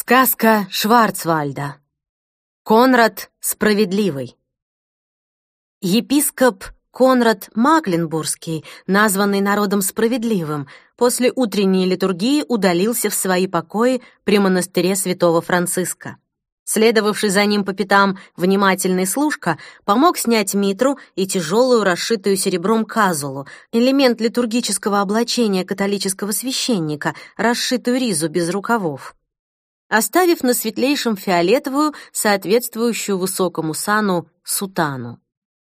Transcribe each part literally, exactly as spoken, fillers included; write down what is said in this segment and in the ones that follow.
Сказка Шварцвальда. Конрад Справедливый. Епископ Конрад Макленбургский, названный народом справедливым, после утренней литургии удалился в свои покои при монастыре святого Франциска. Следовавший за ним по пятам внимательный служка помог снять митру и тяжелую, расшитую серебром казулу, элемент литургического облачения католического священника, расшитую ризу без рукавов, оставив на светлейшем фиолетовую, соответствующую высокому сану, сутану.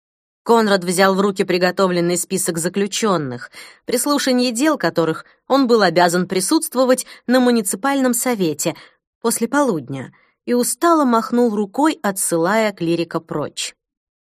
Конрад взял в руки приготовленный список заключенных, при слушании дел которых он был обязан присутствовать на муниципальном совете после полудня, и устало махнул рукой, отсылая клирика прочь.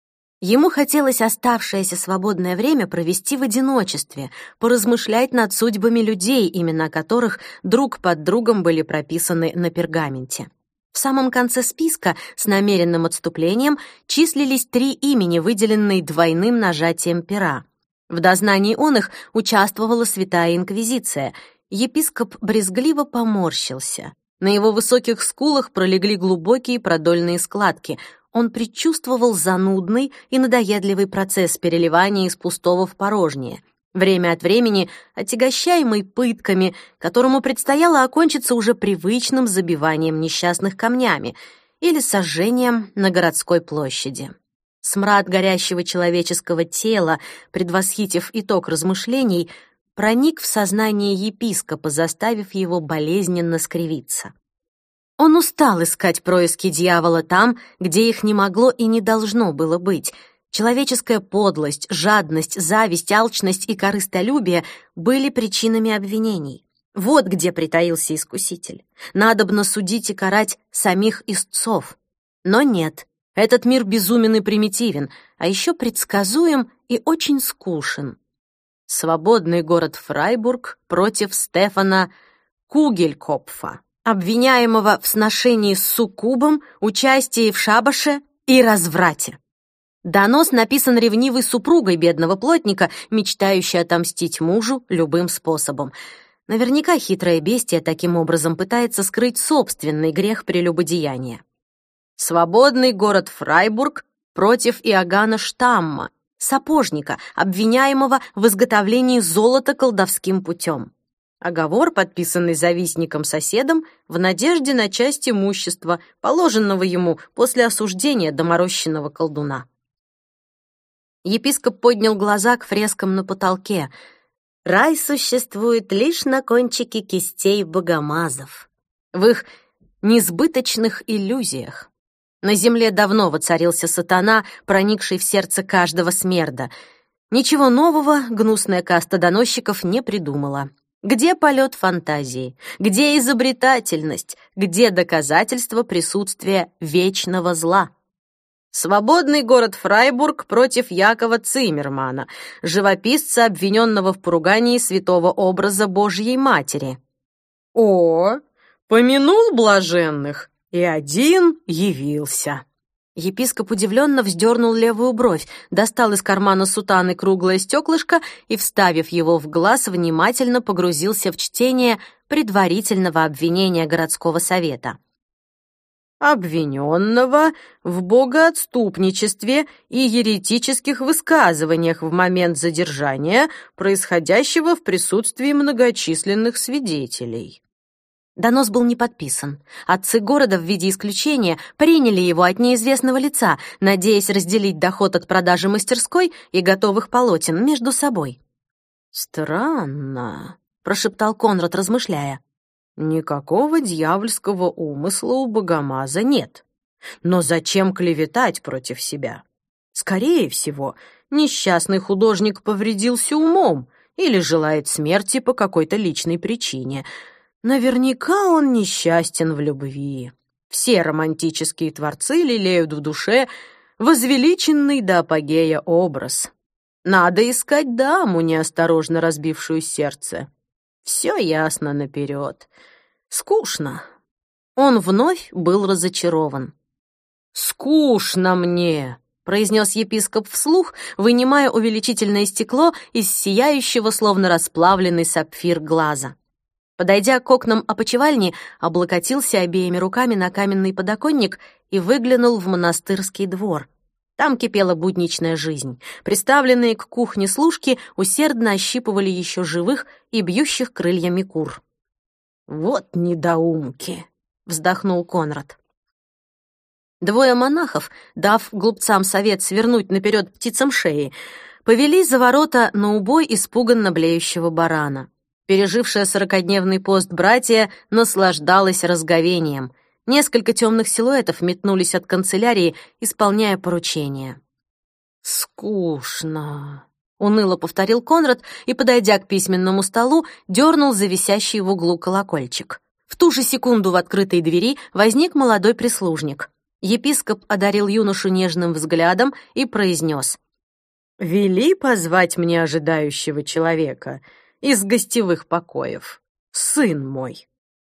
Ему хотелось оставшееся свободное время провести в одиночестве, поразмышлять над судьбами людей, имена которых друг под другом были прописаны на пергаменте. В самом конце списка с намеренным отступлением числились три имени, выделенные двойным нажатием пера. В дознании он их участвовала Святая Инквизиция. Епископ брезгливо поморщился. На его высоких скулах пролегли глубокие продольные складки. Он предчувствовал занудный и надоедливый процесс переливания из пустого в порожнее, время от времени отягощаемый пытками, которому предстояло окончиться уже привычным забиванием несчастных камнями или сожжением на городской площади. Смрад горящего человеческого тела, предвосхитив итог размышлений, проник в сознание епископа, заставив его болезненно скривиться. Он устал искать происки дьявола там, где их не могло и не должно было быть. Человеческая подлость, жадность, зависть, алчность и корыстолюбие были причинами обвинений. Вот где притаился искуситель. Надобно судить и карать самих истцов. Но нет, этот мир безумен и примитивен, а еще предсказуем и очень скучен. Свободный город Фрайбург против Стефана Кугелькопфа, обвиняемого в сношении с суккубом, участии в шабаше и разврате. Донос написан ревнивой супругой бедного плотника, мечтающей отомстить мужу любым способом. Наверняка хитрое бестие таким образом пытается скрыть собственный грех прелюбодеяния. Свободный город Фрайбург против Иоганна Штамма, сапожника, обвиняемого в изготовлении золота колдовским путем. Оговор, подписанный завистником-соседом, в надежде на часть имущества, положенного ему после осуждения доморощенного колдуна. Епископ поднял глаза к фрескам на потолке. Рай существует лишь на кончике кистей богомазов, в их несбыточных иллюзиях. На земле давно воцарился сатана, проникший в сердце каждого смерда. Ничего нового гнусная каста доносчиков не придумала. Где полет фантазии? Где изобретательность? Где доказательство присутствия вечного зла? Свободный город Фрайбург против Якова Циммермана, живописца, обвиненного в поругании святого образа Божьей Матери. О, помянул блаженных, и один явился. Епископ удивленно вздернул левую бровь, достал из кармана сутаны круглое стеклышко и, вставив его в глаз, внимательно погрузился в чтение предварительного обвинения городского совета. Обвиненного в богоотступничестве и еретических высказываниях в момент задержания, происходящего в присутствии многочисленных свидетелей. Донос был не подписан. Отцы города в виде исключения приняли его от неизвестного лица, надеясь разделить доход от продажи мастерской и готовых полотен между собой. «Странно», — прошептал Конрад, размышляя. «Никакого дьявольского умысла у богомаза нет. Но зачем клеветать против себя? Скорее всего, несчастный художник повредился умом или желает смерти по какой-то личной причине. Наверняка он несчастен в любви. Все романтические творцы лелеют в душе возвеличенный до апогея образ. Надо искать даму, неосторожно разбившую сердце. Все ясно наперед. Скучно». Он вновь был разочарован. «Скучно мне», — произнес епископ вслух, вынимая увеличительное стекло из сияющего, словно расплавленный сапфир, глаза. Подойдя к окнам опочивальни, облокотился обеими руками на каменный подоконник и выглянул в монастырский двор. Там кипела будничная жизнь. Приставленные к кухне служки усердно ощипывали еще живых и бьющих крыльями кур. «Вот недоумки!» — вздохнул Конрад. Двое монахов, дав глупцам совет свернуть наперед птицам шеи, повели за ворота на убой испуганно блеющего барана. Пережившая сорокадневный пост братья наслаждалась разговением. Несколько темных силуэтов метнулись от канцелярии, исполняя поручения. «Скучно», — уныло повторил Конрад и, подойдя к письменному столу, дернул за висящий в углу колокольчик. В ту же секунду в открытой двери возник молодой прислужник. Епископ одарил юношу нежным взглядом и произнес: «Вели позвать мне ожидающего человека из гостевых покоев, сын мой».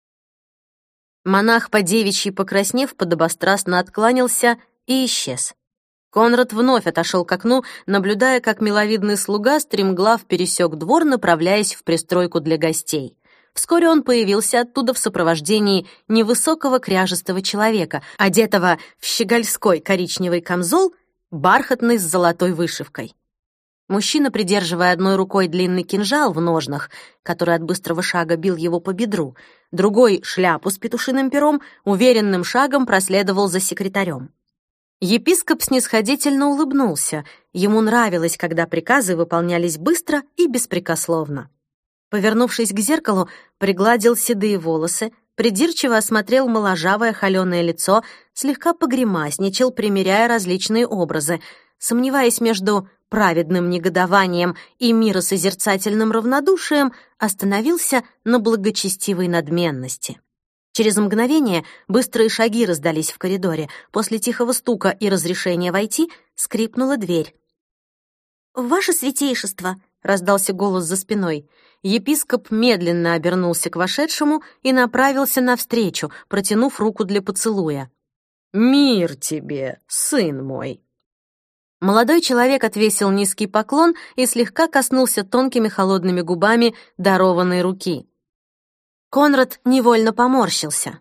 Монах, по-девичьи покраснев, подобострастно откланялся и исчез. Конрад вновь отошел к окну, наблюдая, как миловидный слуга стремглав пересек двор, направляясь в пристройку для гостей. Вскоре он появился оттуда в сопровождении невысокого кряжестого человека, одетого в щегольской коричневый камзол, бархатный с золотой вышивкой. Мужчина, придерживая одной рукой длинный кинжал в ножнах, который от быстрого шага бил его по бедру, другой — шляпу с петушиным пером, уверенным шагом проследовал за секретарем. Епископ снисходительно улыбнулся. Ему нравилось, когда приказы выполнялись быстро и беспрекословно. Повернувшись к зеркалу, пригладил седые волосы, придирчиво осмотрел моложавое холеное лицо, слегка погремасничал, примеряя различные образы, сомневаясь между праведным негодованием и миросозерцательным равнодушием, остановился на благочестивой надменности. Через мгновение быстрые шаги раздались в коридоре. После тихого стука и разрешения войти скрипнула дверь. «Ваше святейшество!» — раздался голос за спиной. Епископ медленно обернулся к вошедшему и направился навстречу, протянув руку для поцелуя. «Мир тебе, сын мой!» Молодой человек отвесил низкий поклон и слегка коснулся тонкими холодными губами дарованной руки. Конрад невольно поморщился.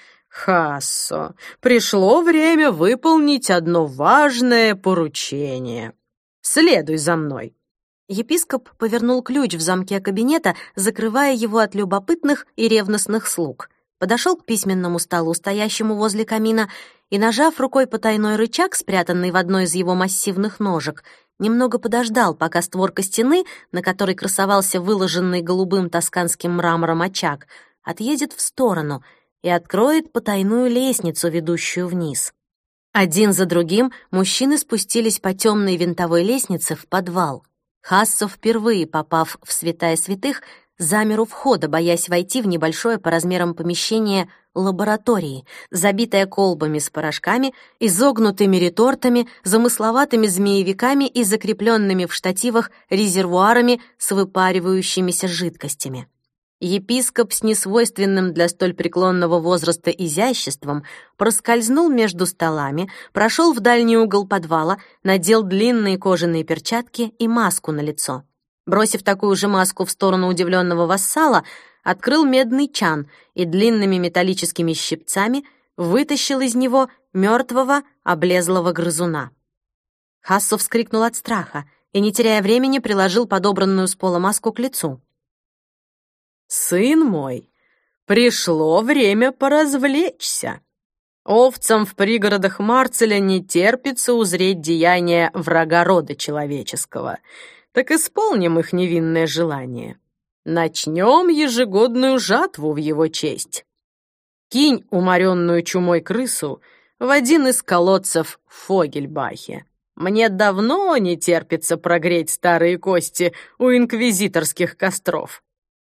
«Хассо, пришло время выполнить одно важное поручение. Следуй за мной». Епископ повернул ключ в замке кабинета, закрывая его от любопытных и ревностных слуг. Подошел к письменному столу, стоящему возле камина, и, нажав рукой потайной рычаг, спрятанный в одной из его массивных ножек, немного подождал, пока створка стены, на которой красовался выложенный голубым тосканским мрамором очаг, отъедет в сторону и откроет потайную лестницу, ведущую вниз. Один за другим мужчины спустились по темной винтовой лестнице в подвал. Хассо, впервые попав в святая святых, замер у входа, боясь войти в небольшое по размерам помещение лаборатории, забитое колбами с порошками, изогнутыми ретортами, замысловатыми змеевиками и закрепленными в штативах резервуарами с выпаривающимися жидкостями. Епископ с несвойственным для столь преклонного возраста изяществом проскользнул между столами, прошел в дальний угол подвала, надел длинные кожаные перчатки и маску на лицо. Бросив такую же маску в сторону удивленного вассала, открыл медный чан и длинными металлическими щипцами вытащил из него мертвого облезлого грызуна. Хассо вскрикнул от страха и, не теряя времени, приложил подобранную с пола маску к лицу. «Сын мой, пришло время поразвлечься. Овцам в пригородах Марцеля не терпится узреть деяния врага рода человеческого. Так исполним их невинное желание. Начнем ежегодную жатву в его честь. Кинь уморенную чумой крысу в один из колодцев в Фогельбахе. Мне давно не терпится прогреть старые кости у инквизиторских костров».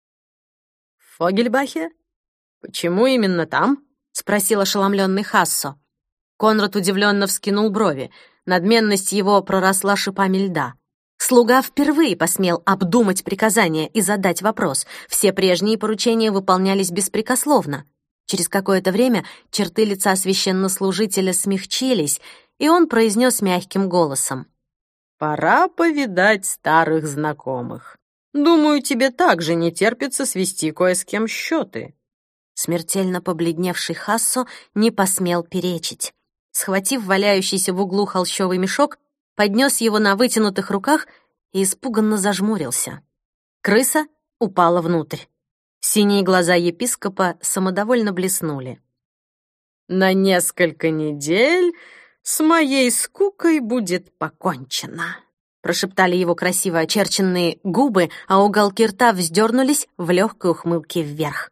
«В Фогельбахе? Почему именно там?» — спросил ошеломленный Хассо. Конрад удивленно вскинул брови. Надменность его проросла шипами льда. Слуга впервые посмел обдумать приказание и задать вопрос. Все прежние поручения выполнялись беспрекословно. Через какое-то время черты лица священнослужителя смягчились, и он произнес мягким голосом: «Пора повидать старых знакомых. Думаю, тебе также не терпится свести кое с кем счеты». Смертельно побледневший Хассо не посмел перечить. Схватив валяющийся в углу холщовый мешок, поднес его на вытянутых руках и испуганно зажмурился. Крыса упала внутрь. Синие глаза епископа самодовольно блеснули. «На несколько недель с моей скукой будет покончено», прошептали его красиво очерченные губы, а уголки рта вздернулись в легкой ухмылке вверх.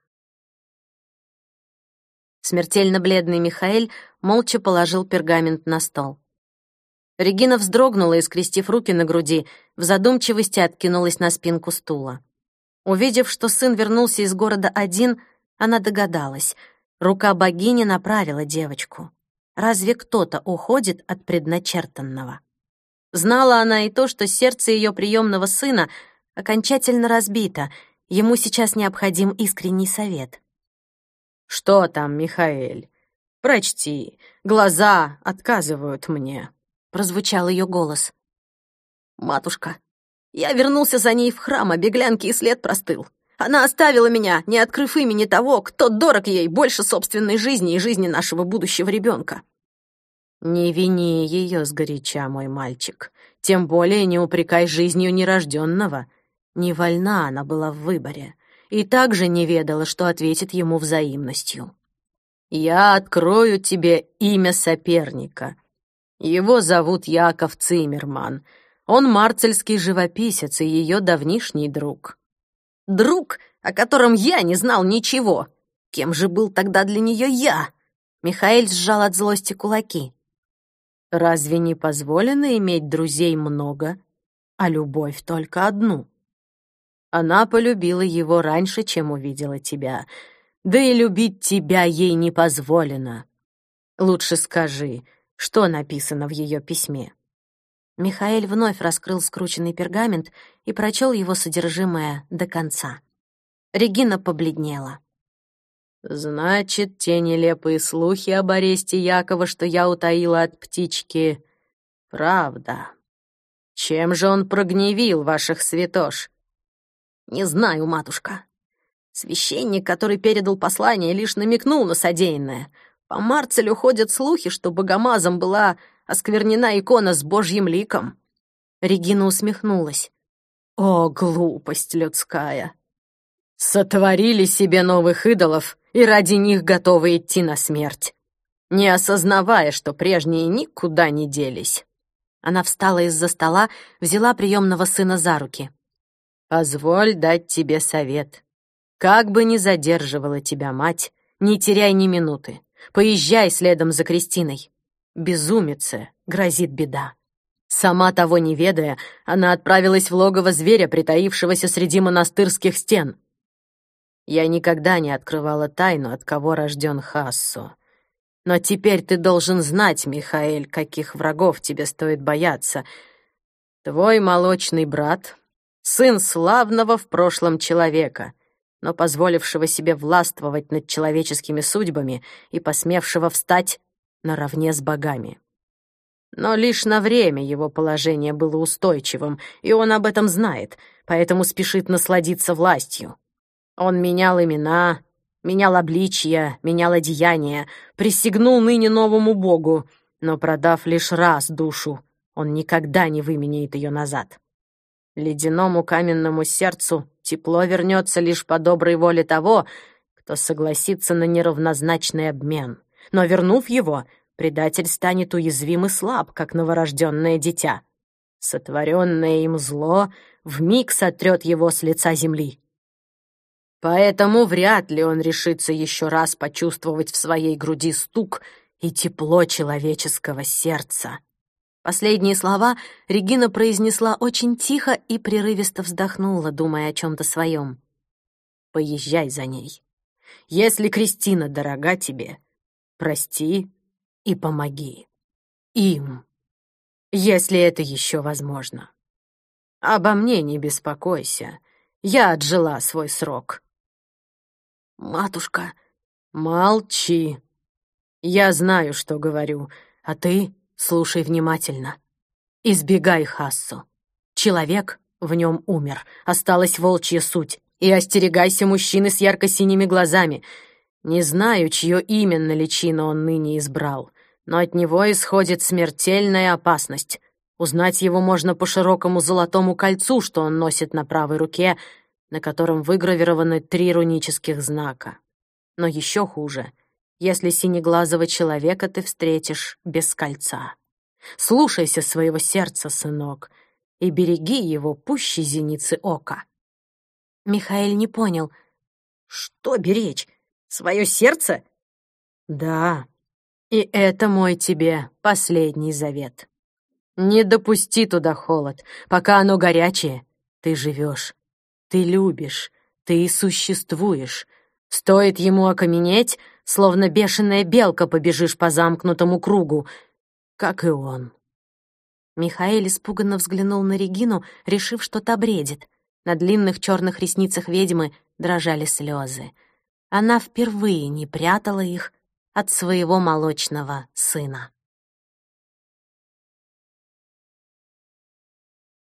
Смертельно бледный Михаэль молча положил пергамент на стол. Регина вздрогнула и, скрестив руки на груди, в задумчивости откинулась на спинку стула. Увидев, что сын вернулся из города один, она догадалась. Рука богини направила девочку. Разве кто-то уходит от предначертанного? Знала она и то, что сердце ее приемного сына окончательно разбито. Ему сейчас необходим искренний совет. «Что там, Михаэль? Прочти. Глаза отказывают мне», — прозвучал ее голос. «Матушка, я вернулся за ней в храм, а беглянки и след простыл. Она оставила меня, не открыв имени того, кто дорог ей больше собственной жизни и жизни нашего будущего ребенка». «Не вини ее сгоряча, мой мальчик. Тем более не упрекай жизнью нерожденного. Не вольна она была в выборе. И также не ведала, что ответит ему взаимностью. Я открою тебе имя соперника. Его зовут Яков Циммерман. Он марцельский живописец и ее давнишний друг». «Друг, о котором я не знал ничего. Кем же был тогда для нее я?» Михаэль сжал от злости кулаки. «Разве не позволено иметь друзей много, а любовь только одну? Она полюбила его раньше, чем увидела тебя. Да и любить тебя ей не позволено. Лучше скажи, что написано в ее письме?» Михаэль вновь раскрыл скрученный пергамент и прочел его содержимое до конца. Регина побледнела. «Значит, те нелепые слухи об аресте Якова, что я утаила от птички, правда. Чем же он прогневил ваших святош?» «Не знаю, матушка. Священник, который передал послание, лишь намекнул на содеянное. По Марцелю ходят слухи, что богомазом была осквернена икона с божьим ликом». Регина усмехнулась. «О, глупость людская! Сотворили себе новых идолов и ради них готовы идти на смерть, не осознавая, что прежние никуда не делись». Она встала из-за стола, взяла приемного сына за руки. «Позволь дать тебе совет. Как бы ни задерживала тебя мать, не теряй ни минуты. Поезжай следом за Кристиной. Безумице грозит беда». Сама того не ведая, она отправилась в логово зверя, притаившегося среди монастырских стен. Я никогда не открывала тайну, от кого рожден Хассо. Но теперь ты должен знать, Михаэль, каких врагов тебе стоит бояться. Твой молочный брат — сын славного в прошлом человека, но позволившего себе властвовать над человеческими судьбами и посмевшего встать наравне с богами. Но лишь на время его положение было устойчивым, и он об этом знает, поэтому спешит насладиться властью. Он менял имена, менял обличья, менял одеяния, присягнул ныне новому богу, но, продав лишь раз душу, он никогда не выменяет ее назад. Ледяному каменному сердцу тепло вернется лишь по доброй воле того, кто согласится на неравнозначный обмен. Но, вернув его, предатель станет уязвим и слаб, как новорожденное дитя. Сотворенное им зло вмиг сотрет его с лица земли. Поэтому вряд ли он решится еще раз почувствовать в своей груди стук и тепло человеческого сердца. Последние слова Регина произнесла очень тихо и прерывисто вздохнула, думая о чем-то своем. «Поезжай за ней. Если Кристина дорога тебе, прости и помоги. Им, если это еще возможно. Обо мне не беспокойся. Я отжила свой срок». «Матушка...» «Молчи. Я знаю, что говорю, а ты слушай внимательно. Избегай Хассо. Человек в нем умер, осталась волчья суть. И остерегайся мужчины с ярко-синими глазами. Не знаю, чье именно личино он ныне избрал, но от него исходит смертельная опасность. Узнать его можно по широкому золотому кольцу, что он носит на правой руке, на котором выгравированы три рунических знака. Но еще хуже, если синеглазого человека ты встретишь без кольца. Слушайся своего сердца, сынок, и береги его пуще зеницы ока. Михаэль не понял. Что беречь? Свое сердце? Да, и это мой тебе последний завет. Не допусти туда холод, пока оно горячее. Ты живешь, ты любишь, ты и существуешь. Стоит ему окаменеть, словно бешеная белка побежишь по замкнутому кругу, как и он. Михаэль испуганно взглянул на Регину, решив, что та бредит. На длинных черных ресницах ведьмы дрожали слезы. Она впервые не прятала их от своего молочного сына.